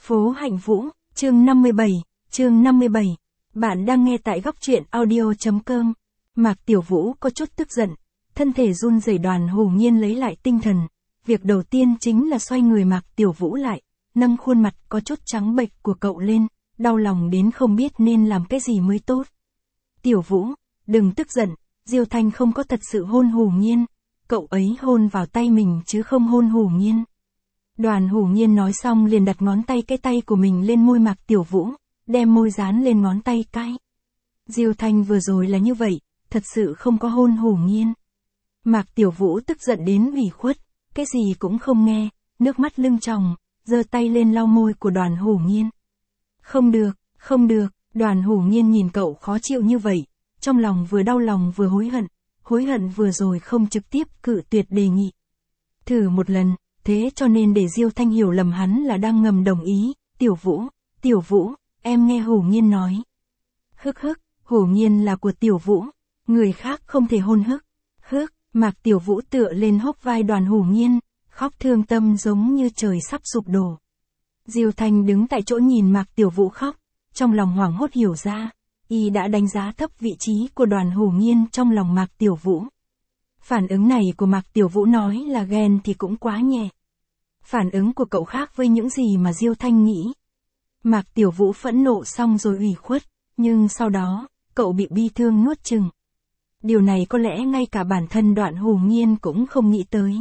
Phố Hạnh Vũ, chương 57. Bạn đang nghe tại góc truyện audio.com. Mạc Tiểu Vũ có chút tức giận, thân thể run rẩy. Đoàn Hùng Nhiên lấy lại tinh thần. Việc đầu tiên chính là xoay người Mạc Tiểu Vũ lại, nâng khuôn mặt có chút trắng bệch của cậu lên, đau lòng đến không biết nên làm cái gì mới tốt. Tiểu Vũ, đừng tức giận, Diêu Thanh không có thật sự hôn Hùng Nhiên, cậu ấy hôn vào tay mình chứ không hôn Hùng Nhiên. Đoàn Hùng Nhiên nói xong liền đặt ngón tay cái tay của mình lên môi Mạc Tiểu Vũ, đem môi dán lên ngón tay cái. Diêu Thanh vừa rồi là như vậy, thật sự không có hôn Hùng Nhiên. Mạc Tiểu Vũ tức giận đến ủy khuất, cái gì cũng không nghe, nước mắt lưng tròng, giơ tay lên lau môi của Đoàn Hùng Nhiên. Không được, Đoàn Hùng Nhiên nhìn cậu khó chịu như vậy, trong lòng vừa đau lòng vừa hối hận vừa rồi không trực tiếp cự tuyệt đề nghị. Thử một lần, thế cho nên để Diêu Thanh hiểu lầm hắn là đang ngầm đồng ý. Tiểu Vũ, em nghe Hùng Nhiên nói. Hùng Nhiên là của Tiểu Vũ, người khác không thể hôn. Mạc Tiểu Vũ tựa lên hốc vai Đoàn Hùng Nhiên, khóc thương tâm giống như trời sắp sụp đổ. Diêu Thanh đứng tại chỗ nhìn Mạc Tiểu Vũ khóc, trong lòng hoảng hốt hiểu ra, y đã đánh giá thấp vị trí của Đoàn Hùng Nhiên trong lòng Mạc Tiểu Vũ. Phản ứng này của Mạc Tiểu Vũ nói là ghen thì cũng quá nhẹ. Phản ứng của cậu khác với những gì mà Diêu Thanh nghĩ. Mạc Tiểu Vũ phẫn nộ xong rồi ủy khuất, nhưng sau đó, cậu bị bi thương nuốt chừng. Điều này có lẽ ngay cả bản thân Đoàn Hùng Nhiên cũng không nghĩ tới.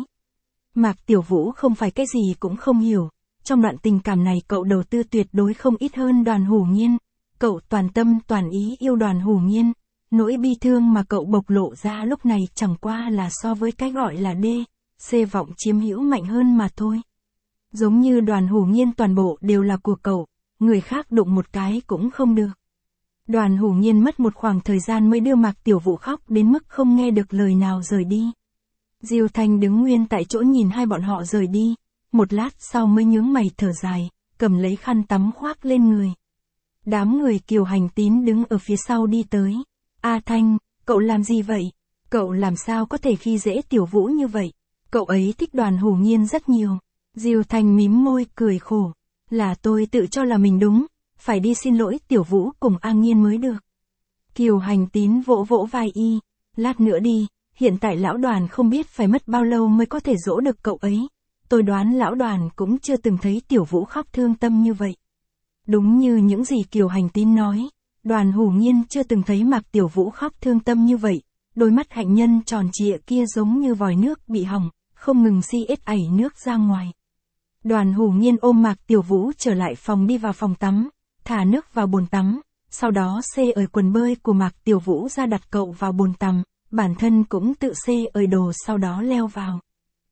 Mạc Tiểu Vũ không phải cái gì cũng không hiểu, trong đoạn tình cảm này cậu đầu tư tuyệt đối không ít hơn Đoàn Hùng Nhiên, cậu toàn tâm toàn ý yêu Đoàn Hùng Nhiên. Nỗi bi thương mà cậu bộc lộ ra lúc này chẳng qua là so với cái gọi là C vọng chiếm hữu mạnh hơn mà thôi. Giống như Đoàn Hùng Nhiên toàn bộ đều là của cậu, người khác đụng một cái cũng không được. Đoàn Hùng Nhiên mất một khoảng thời gian mới đưa Mạc Tiểu Vũ khóc đến mức không nghe được lời nào rời đi. Diêu Thanh đứng nguyên tại chỗ nhìn hai bọn họ rời đi, một lát sau mới nhướng mày thở dài, cầm lấy khăn tắm khoác lên người. Đám người Kiều Hành Tín đứng ở phía sau đi tới. A Thanh, cậu làm gì vậy? Cậu làm sao có thể khi dễ Tiểu Vũ như vậy? Cậu ấy thích Đoàn Hùng Nhiên rất nhiều. Diêu Thanh mím môi cười khổ. Là tôi tự cho là mình đúng, phải đi xin lỗi Tiểu Vũ cùng A Nhiên mới được. Kiều Hành Tín vỗ vỗ vai y. Lát nữa đi, hiện tại lão Đoàn không biết phải mất bao lâu mới có thể dỗ được cậu ấy. Tôi đoán lão Đoàn cũng chưa từng thấy Tiểu Vũ khóc thương tâm như vậy. Đúng như những gì Kiều Hành Tín nói. Đoàn Hùng Nhiên chưa từng thấy Mạc Tiểu Vũ khóc thương tâm như vậy, đôi mắt hạnh nhân tròn trịa kia giống như vòi nước bị hỏng, không ngừng xiết ảy nước ra ngoài. Đoàn Hùng Nhiên ôm Mạc Tiểu Vũ trở lại phòng đi vào phòng tắm, thả nước vào bồn tắm, sau đó xê ởi quần bơi của Mạc Tiểu Vũ ra đặt cậu vào bồn tắm, bản thân cũng tự xê ởi đồ sau đó leo vào.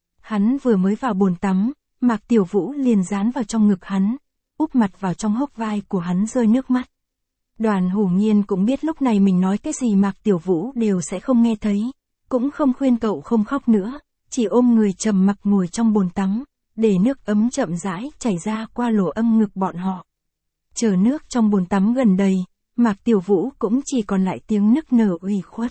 Hắn vừa mới vào bồn tắm, Mạc Tiểu Vũ liền dán vào trong ngực hắn, úp mặt vào trong hốc vai của hắn rơi nước mắt. Đoàn Hùng Nhiên cũng biết lúc này mình nói cái gì Mạc Tiểu Vũ đều sẽ không nghe thấy, cũng không khuyên cậu không khóc nữa, chỉ ôm người trầm mặc ngồi trong bồn tắm, để nước ấm chậm rãi chảy ra qua lỗ âm ngực bọn họ. Chờ nước trong bồn tắm gần đầy, Mạc Tiểu Vũ cũng chỉ còn lại tiếng nức nở ủy khuất.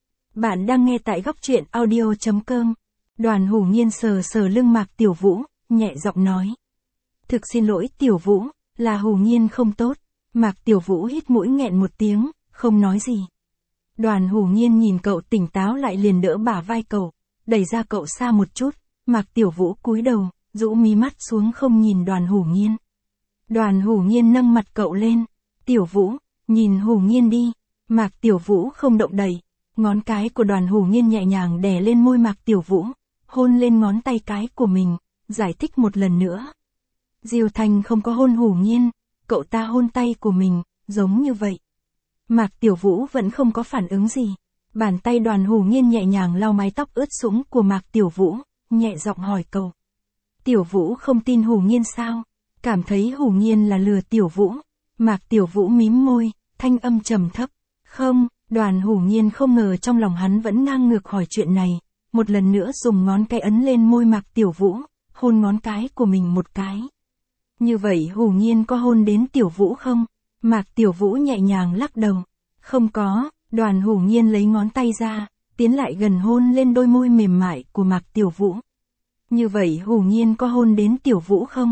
Bạn đang nghe tại góc truyện audio.com. Đoàn Hùng Nhiên sờ sờ lưng Mạc Tiểu Vũ, nhẹ giọng nói. Thực xin lỗi Tiểu Vũ, là Hùng Nhiên không tốt. Mạc Tiểu Vũ hít mũi nghẹn một tiếng, không nói gì. Đoàn Hùng Nhiên nhìn cậu tỉnh táo lại liền đỡ bả vai cậu, đẩy ra cậu xa một chút. Mạc Tiểu Vũ cúi đầu, rũ mí mắt xuống không nhìn Đoàn Hùng Nhiên. Đoàn Hùng Nhiên nâng mặt cậu lên. Tiểu Vũ, nhìn Hùng Nhiên đi. Mạc Tiểu Vũ không động đậy. Ngón cái của Đoàn Hùng Nhiên nhẹ nhàng đè lên môi Mạc Tiểu Vũ, hôn lên ngón tay cái của mình, giải thích một lần nữa. Diêu Thanh không có hôn Hùng Nhiên, cậu ta hôn tay của mình, giống như vậy. Mạc Tiểu Vũ vẫn không có phản ứng gì. Bàn tay Đoàn Hùng Nhiên nhẹ nhàng lau mái tóc ướt sũng của Mạc Tiểu Vũ, nhẹ giọng hỏi cậu. Tiểu Vũ không tin Hùng Nhiên sao? Cảm thấy Hùng Nhiên là lừa Tiểu Vũ. Mạc Tiểu Vũ mím môi, thanh âm trầm thấp. Không, Đoàn Hùng Nhiên không ngờ trong lòng hắn vẫn ngang ngược hỏi chuyện này. Một lần nữa dùng ngón cái ấn lên môi Mạc Tiểu Vũ, hôn ngón cái của mình một cái. Như vậy Hùng Nhiên có hôn đến Tiểu Vũ không? Mạc Tiểu Vũ nhẹ nhàng lắc đầu. Không có. Đoàn Hùng Nhiên lấy ngón tay ra, tiến lại gần hôn lên đôi môi mềm mại của Mạc Tiểu Vũ. Như vậy Hùng Nhiên có hôn đến Tiểu Vũ không?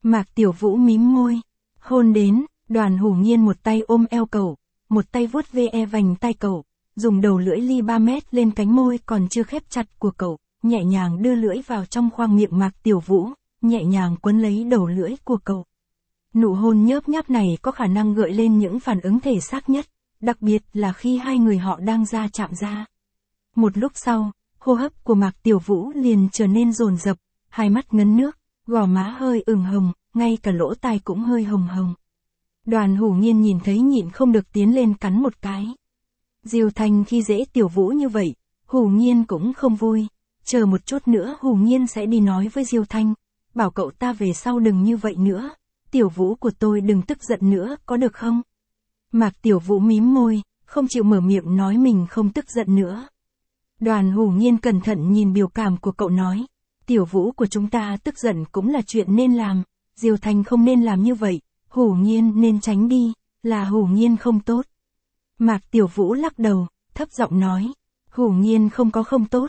Mạc Tiểu Vũ mím môi. Hôn đến, Đoàn Hủ Nhiên một tay ôm eo cậu, một tay vuốt ve vành tai cậu, dùng đầu lưỡi ly 3 mét lên cánh môi còn chưa khép chặt của cậu, nhẹ nhàng đưa lưỡi vào trong khoang miệng Mạc Tiểu Vũ, nhẹ nhàng quấn lấy đầu lưỡi của cậu. Nụ hôn nhớp nháp này có khả năng gợi lên những phản ứng thể xác nhất, đặc biệt là khi hai người họ đang da chạm da. Một lúc sau, hô hấp của Mạc Tiểu Vũ liền trở nên dồn dập, hai mắt ngấn nước, gò má hơi ửng hồng, ngay cả lỗ tai cũng hơi hồng hồng. Đoàn Hủ Nhiên nhìn thấy nhịn không được tiến lên cắn một cái. Diêu Thanh khi dễ Tiểu Vũ như vậy, Hủ Nhiên cũng không vui. Chờ một chút nữa Hủ Nhiên sẽ đi nói với Diêu Thanh, bảo cậu ta về sau đừng như vậy nữa. Tiểu Vũ của tôi đừng tức giận nữa, có được không? Mạc Tiểu Vũ mím môi, không chịu mở miệng nói mình không tức giận nữa. Đoàn Hủ Nhiên cẩn thận nhìn biểu cảm của cậu nói, Tiểu Vũ của chúng ta tức giận cũng là chuyện nên làm, Diêu Thanh không nên làm như vậy, Hủ Nhiên nên tránh đi, là Hủ Nhiên không tốt. Mạc Tiểu Vũ lắc đầu, thấp giọng nói, Hủ Nhiên không có không tốt,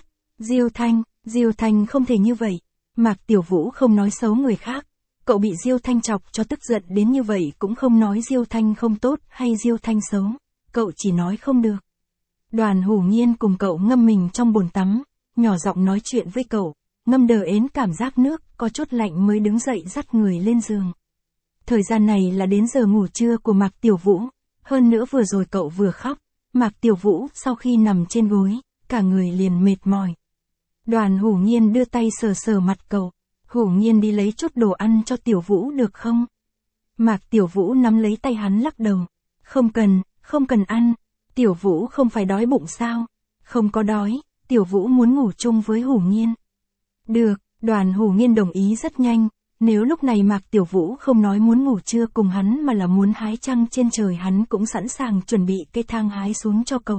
Diêu Thanh không thể như vậy. Mạc Tiểu Vũ không nói xấu người khác, cậu bị Diêu Thanh chọc cho tức giận đến như vậy cũng không nói Diêu Thanh không tốt hay Diêu Thanh xấu, cậu chỉ nói không được. Đoàn Hủ Nhiên cùng cậu ngâm mình trong bồn tắm, nhỏ giọng nói chuyện với cậu, ngâm đờ ến cảm giác nước có chút lạnh mới đứng dậy dắt người lên giường. Thời gian này là đến giờ ngủ trưa của Mạc Tiểu Vũ, hơn nữa vừa rồi cậu vừa khóc, Mạc Tiểu Vũ sau khi nằm trên gối, cả người liền mệt mỏi. Đoàn Hủ Nhiên đưa tay sờ sờ mặt cậu, Hủ Nhiên đi lấy chút đồ ăn cho Tiểu Vũ được không? Mạc Tiểu Vũ nắm lấy tay hắn lắc đầu, không cần ăn, Tiểu Vũ không phải đói bụng sao? Không có đói, Tiểu Vũ muốn ngủ chung với Hủ Nhiên. Được, Đoàn Hủ Nhiên đồng ý rất nhanh, nếu lúc này Mạc Tiểu Vũ không nói muốn ngủ trưa cùng hắn mà là muốn hái trăng trên trời hắn cũng sẵn sàng chuẩn bị cây thang hái xuống cho cậu.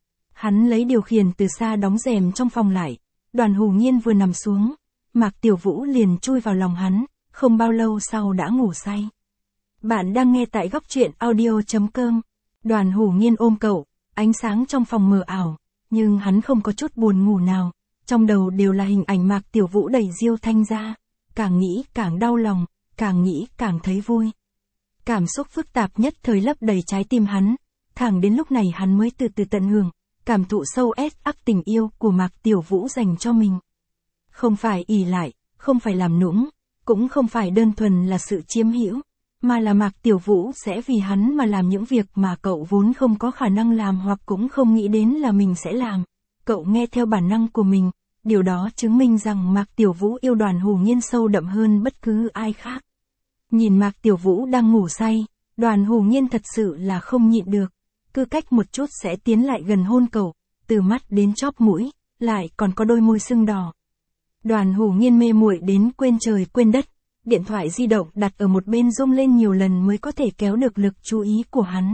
Hắn lấy điều khiển từ xa đóng rèm trong phòng lại, Đoàn Hủ Nhiên vừa nằm xuống, Mạc Tiểu Vũ liền chui vào lòng hắn, không bao lâu sau đã ngủ say. Bạn đang nghe tại góc truyện audio.com. Đoàn Hủ Nhiên ôm cậu, ánh sáng trong phòng mờ ảo, nhưng hắn không có chút buồn ngủ nào, trong đầu đều là hình ảnh Mạc Tiểu Vũ đẩy Diêu Thanh ra, càng nghĩ càng đau lòng, càng nghĩ càng thấy vui. Cảm xúc phức tạp nhất thời lấp đầy trái tim hắn, thẳng đến lúc này hắn mới từ từ tận hưởng, cảm thụ sâu ác tình yêu của Mạc Tiểu Vũ dành cho mình. Không phải ỷ lại, không phải làm nũng, cũng không phải đơn thuần là sự chiếm hữu, mà là Mạc Tiểu Vũ sẽ vì hắn mà làm những việc mà cậu vốn không có khả năng làm hoặc cũng không nghĩ đến là mình sẽ làm. Cậu nghe theo bản năng của mình, điều đó chứng minh rằng Mạc Tiểu Vũ yêu Đoàn Hủ Nhiên sâu đậm hơn bất cứ ai khác. Nhìn Mạc Tiểu Vũ đang ngủ say, Đoàn Hủ Nhiên thật sự là không nhịn được, cứ cách một chút sẽ tiến lại gần hôn cậu, từ mắt đến chóp mũi, lại còn có đôi môi sưng đỏ. Đoàn Hủ Nhiên mê muội đến quên trời quên đất, điện thoại di động đặt ở một bên rung lên nhiều lần mới có thể kéo được lực chú ý của hắn.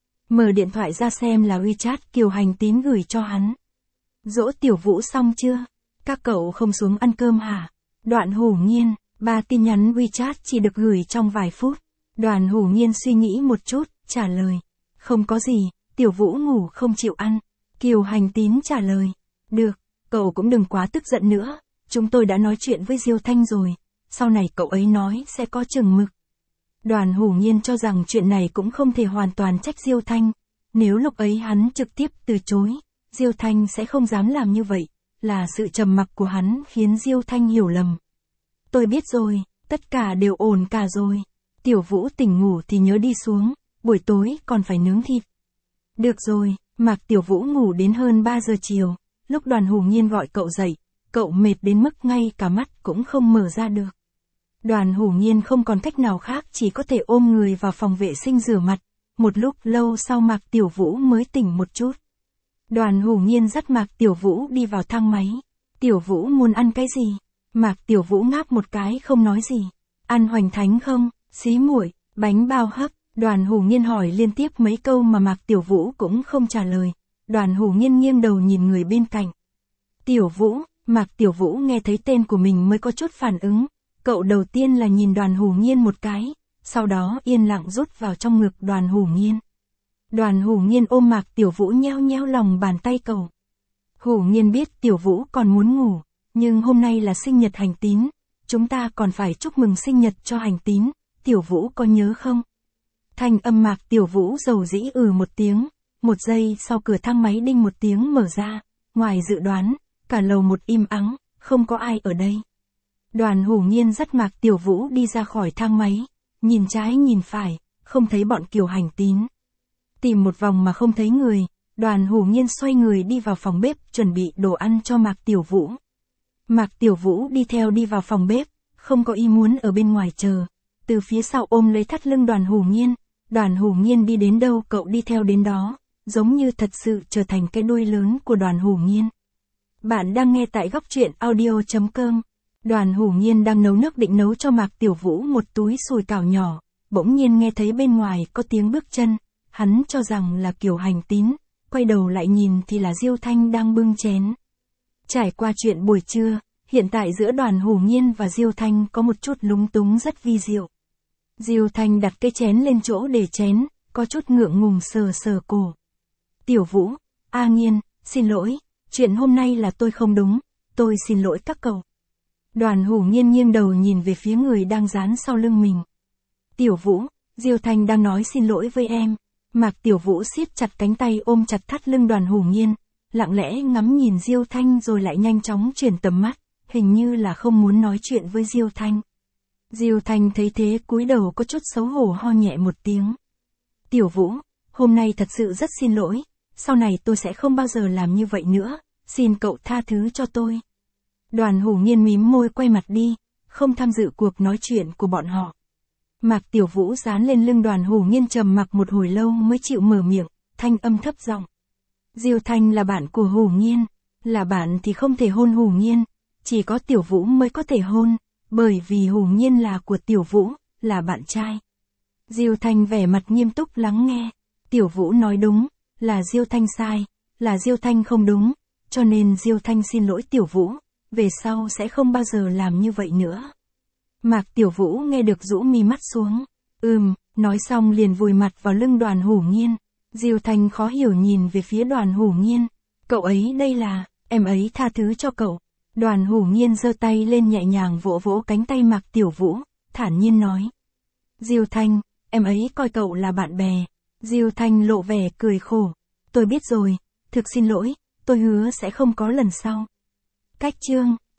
Mở điện thoại ra xem là WeChat Kiều Hành Tín gửi cho hắn. Dỗ Tiểu Vũ xong chưa? Các cậu không xuống ăn cơm hả? Đoàn Hủ Nhiên, 3 tin nhắn WeChat chỉ được gửi trong vài phút. Đoàn Hủ Nhiên suy nghĩ một chút, trả lời. Không có gì, Tiểu Vũ ngủ không chịu ăn. Kiều Hành Tín trả lời. Được, cậu cũng đừng quá tức giận nữa. Chúng tôi đã nói chuyện với Diêu Thanh rồi. Sau này cậu ấy nói sẽ có chừng mực. Đoàn Hủ Nhiên cho rằng chuyện này cũng không thể hoàn toàn trách Diêu Thanh. Nếu lúc ấy hắn trực tiếp từ chối, Diêu Thanh sẽ không dám làm như vậy. Là sự trầm mặc của hắn khiến Diêu Thanh hiểu lầm. Tôi biết rồi, tất cả đều ổn cả rồi. Tiểu Vũ tỉnh ngủ thì nhớ đi xuống, buổi tối còn phải nướng thịt. Được rồi, Mạc Tiểu Vũ ngủ đến hơn 3 giờ chiều, lúc Đoàn Hủ Nhiên gọi cậu dậy, cậu mệt đến mức ngay cả mắt cũng không mở ra được. Đoàn Hủ Nhiên không còn cách nào khác chỉ có thể ôm người vào phòng vệ sinh rửa mặt, một lúc lâu sau Mạc Tiểu Vũ mới tỉnh một chút. Đoàn Hủ Nhiên dắt Mạc Tiểu Vũ đi vào thang máy. Tiểu Vũ muốn ăn cái gì? Mạc Tiểu Vũ ngáp một cái không nói gì. Ăn hoành thánh không? Xí muội, bánh bao hấp. Đoàn Hủ Nhiên hỏi liên tiếp mấy câu mà Mạc Tiểu Vũ cũng không trả lời. Đoàn Hủ Nhiên nghiêng đầu nhìn người bên cạnh. Tiểu Vũ, Mạc Tiểu Vũ nghe thấy tên của mình mới có chút phản ứng. Cậu đầu tiên là nhìn Đoàn Hủ Nhiên một cái, sau đó yên lặng rút vào trong ngực Đoàn Hủ Nhiên. Đoàn Hủ Nhiên ôm Mạc Tiểu Vũ nheo nheo lòng bàn tay cậu. Hủ Nhiên biết Tiểu Vũ còn muốn ngủ, nhưng hôm nay là sinh nhật Hành Tín, chúng ta còn phải chúc mừng sinh nhật cho Hành Tín, Tiểu Vũ có nhớ không? Thanh âm Mạc Tiểu Vũ dầu dĩ một tiếng, một giây sau cửa thang máy đinh một tiếng mở ra, ngoài dự đoán, cả lầu một im ắng, không có ai ở đây. Đoàn Hủ Nhiên dắt Mạc Tiểu Vũ đi ra khỏi thang máy, nhìn trái nhìn phải, không thấy bọn Kiều Hành Tín. Tìm một vòng mà không thấy người, Đoàn Hủ Nhiên xoay người đi vào phòng bếp chuẩn bị đồ ăn cho Mạc Tiểu Vũ. Mạc Tiểu Vũ đi theo đi vào phòng bếp, không có ý muốn ở bên ngoài chờ, từ phía sau ôm lấy thắt lưng Đoàn Hủ Nhiên. Đoàn Hủ Nhiên đi đến đâu cậu đi theo đến đó, giống như thật sự trở thành cái đuôi lớn của Đoàn Hủ Nhiên. Bạn đang nghe tại góc truyện audio.com. Đoàn Hủ Nhiên đang nấu nước định nấu cho Mạc Tiểu Vũ một túi sùi cảo nhỏ, bỗng nhiên nghe thấy bên ngoài có tiếng bước chân, hắn cho rằng là Kiều Hành Tín, quay đầu lại nhìn thì là Diêu Thanh đang bưng chén. Trải qua chuyện buổi trưa, hiện tại giữa Đoàn Hủ Nhiên và Diêu Thanh có một chút lúng túng rất vi diệu. Diêu Thanh đặt cái chén lên chỗ để chén, có chút ngượng ngùng sờ sờ cổ. Tiểu Vũ, A Nhiên, xin lỗi, chuyện hôm nay là tôi không đúng, tôi xin lỗi các cậu. Đoàn Hủ Nhiên nghiêng đầu nhìn về phía người đang dán sau lưng mình. Tiểu Vũ, Diêu Thanh đang nói xin lỗi với em. Mạc Tiểu Vũ siết chặt cánh tay ôm chặt thắt lưng Đoàn Hủ Nhiên, lặng lẽ ngắm nhìn Diêu Thanh rồi lại nhanh chóng chuyển tầm mắt, hình như là không muốn nói chuyện với Diêu Thanh. Diêu Thanh thấy thế cúi đầu có chút xấu hổ ho nhẹ một tiếng. Tiểu Vũ, hôm nay thật sự rất xin lỗi, sau này tôi sẽ không bao giờ làm như vậy nữa, xin cậu tha thứ cho tôi. Đoàn Hủ Nhiên mím môi quay mặt đi, không tham dự cuộc nói chuyện của bọn họ. Mạc Tiểu Vũ dán lên lưng Đoàn Hủ Nhiên trầm mặc một hồi lâu mới chịu mở miệng, thanh âm thấp giọng. Diêu Thanh là bạn của Hủ Nhiên, là bạn thì không thể hôn Hủ Nhiên, chỉ có Tiểu Vũ mới có thể hôn, bởi vì Hủ Nhiên là của Tiểu Vũ, là bạn trai. Diêu Thanh vẻ mặt nghiêm túc lắng nghe, Tiểu Vũ nói đúng, là Diêu Thanh sai, là Diêu Thanh không đúng, cho nên Diêu Thanh xin lỗi Tiểu Vũ, về sau sẽ không bao giờ làm như vậy nữa. Mạc Tiểu Vũ nghe được rũ mi mắt xuống, nói xong liền vùi mặt vào lưng Đoàn Hủ Nhiên. Diêu Thanh khó hiểu nhìn về phía Đoàn Hủ Nhiên, cậu ấy đây là, em ấy tha thứ cho cậu. Đoàn Hủ Nhiên giơ tay lên nhẹ nhàng vỗ vỗ cánh tay Mạc Tiểu Vũ, thản nhiên nói. Diêu Thanh, em ấy coi cậu là bạn bè. Diêu Thanh lộ vẻ cười khổ. Tôi biết rồi, thực xin lỗi, tôi hứa sẽ không có lần sau. Cách chương